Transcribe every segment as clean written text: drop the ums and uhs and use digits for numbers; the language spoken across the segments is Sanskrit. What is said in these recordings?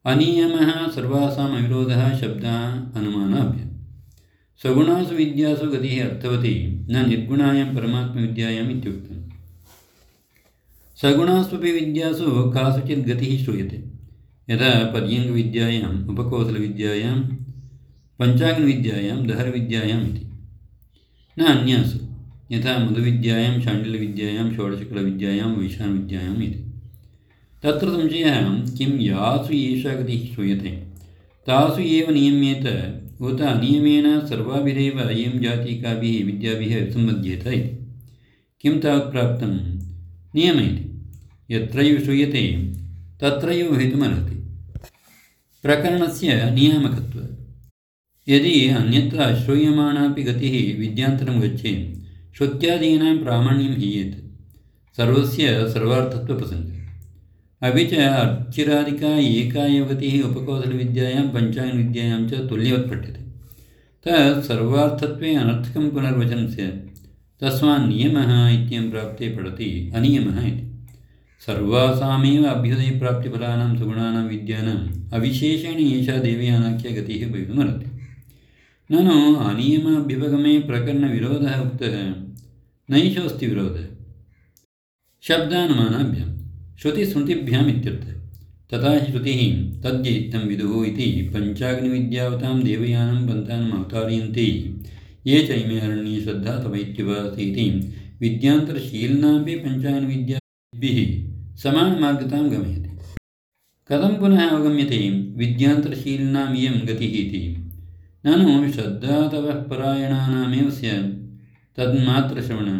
अनियमः सर्वासाम् अविरोधः शब्दः अनुमानाभ्याम्। सगुणासु विद्यासु गतिः अर्थवती न निर्गुणायां परमात्मविद्यायाम् इत्युक्तम्। सगुणास्वपि विद्यासु कासुचित् गतिः श्रूयते, यथा पर्यङ्कविद्यायाम्, उपकौशलविद्यायां, पञ्चाङ्गविद्यायां, दहरविद्यायाम् इति। न अन्यासु, यथा मधुविद्यायां, शाण्डिल्यविद्यायां, षोडशकलविद्यायां, वैशानविद्यायाम् इति। तत्र संशयः किं यासु एषा गतिः श्रूयते तासु एव नियम्येत उत अनियमेन सर्वाभिरेव इयं जाति काभिः विद्याभिः संबध्येत इति। किं तावत् प्राप्तं? नियम इति। यत्रैव श्रूयते तत्रैव भवितुमर्हति। प्रकरणस्य नियामकत्वात्। यदि अन्यत्र अश्रूयमाणापि गतिः विद्यान्तरं गच्छेत् श्रुत्यादीनां प्रामाण्यं हीयेत्, सर्वस्य सर्वार्थत्वप्रसङ्गः। अपि च अर्चिरादिका एका एव गतिः उपकौशलविद्यायां, पञ्चाङ्गविद्यायां च तुल्यवत् पठ्यते। तत् सर्वार्थत्वे अनर्थकं पुनर्वचनं स्यात्। तस्मात् नियमः इत्ययं प्राप्ते पठति अनियमः इति। सर्वासामेव अभ्युदयप्राप्तिफलानां सगुणानां विद्यानाम् अविशेषेण एषा देवयानाख्या गतिः भवितुमर्हति। ननु अनियमाभ्युपगमे प्रकरणविरोधः उक्तः, नैषोऽस्ति विरोधः। शब्दानुमानाभ्याम् श्रुतिस्मृतिभ्याम् इत्यर्थः। तथा श्रुतिः तद्यैत्तं विदुः इति पञ्चाग्निविद्यावतां देवयानं पन्थानम् अवतारयन्ति ये च इमे अरण्ये श्रद्धा तवैत्युपासते इति विद्यान्तरशीलनापि पञ्चाग्निविद्याभिः समानमार्गतां गमयति। कथं पुनः अवगम्यते विद्यान्तरशीलनाम् इयं गतिः इति? ननु श्रद्धातवः परायणानामेव स्यात् तन्मात्रश्रवणः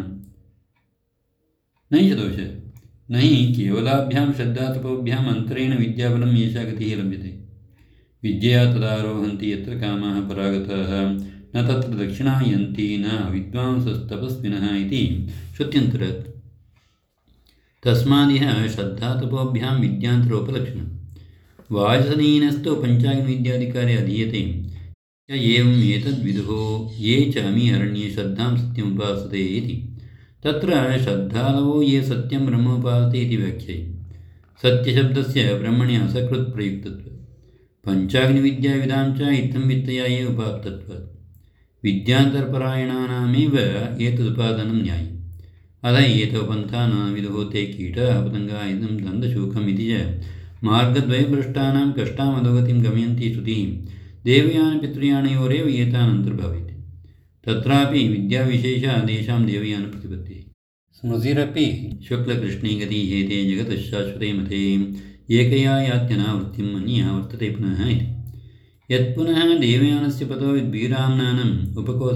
नैष दोषः। न हि केवलाभ्यां श्रद्धातपोभ्याम् अन्तरेण विद्याबलं एषा गतिः लभ्यते। विद्यया तदारोहन्ति यत्र कामाः परागताः न तत्र दक्षिणायन्ति न विद्वांसस्तपस्विनः इति श्रुत्यन्तरात्। तस्मादिह श्रद्धातपोभ्यां विद्यान्तरोपलक्षणम्। वाजसनेनस्तु पञ्चाग्निविद्याधिकारे अधीयते च एवम् एतद्विदुः ये च अमी अरण्ये श्रद्धां सत्यमुपासते इति। तत्र श्रद्धालवो ये सत्यं ब्रह्मोपासते इति व्याख्यायि। सत्यशब्दस्य ब्रह्मणि असकृत्प्रयुक्तत्वात्, पञ्चाग्निविद्याविदां च इत्थं वित्तया एव उपात्तत्वात् विद्यान्तरपरायणानामेव एतदुपादानं न्यायम्। अथ एतौ पन्था न विदुः ते कीटाः पतङ्गाः इदं दन्तशूखम् इति च मार्गद्वयभ्रष्टानां कष्टामधोगतिं गमयन्ति श्रुतिः देवयानपितृयानयोरेव एतान् अन्तर्भावयति। तत्रापि विद्याविशेषः तेषां देवयानप्रतिपत्तिः। स्मृतिरपि शुक्लकृष्णे गति हेते जगतः शाश्वते मते एकया यात्यनावृत्तिम् अन्या वर्तते पुनः इति। यत्पुनः देवयानस्य पदो विद्वीराम्नानम्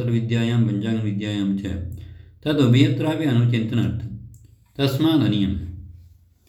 उपकौशलविद्यायां पञ्चाङ्गविद्यायां च तदुभयत्रापि अनुचिन्तनार्थम्। तस्मादनियमः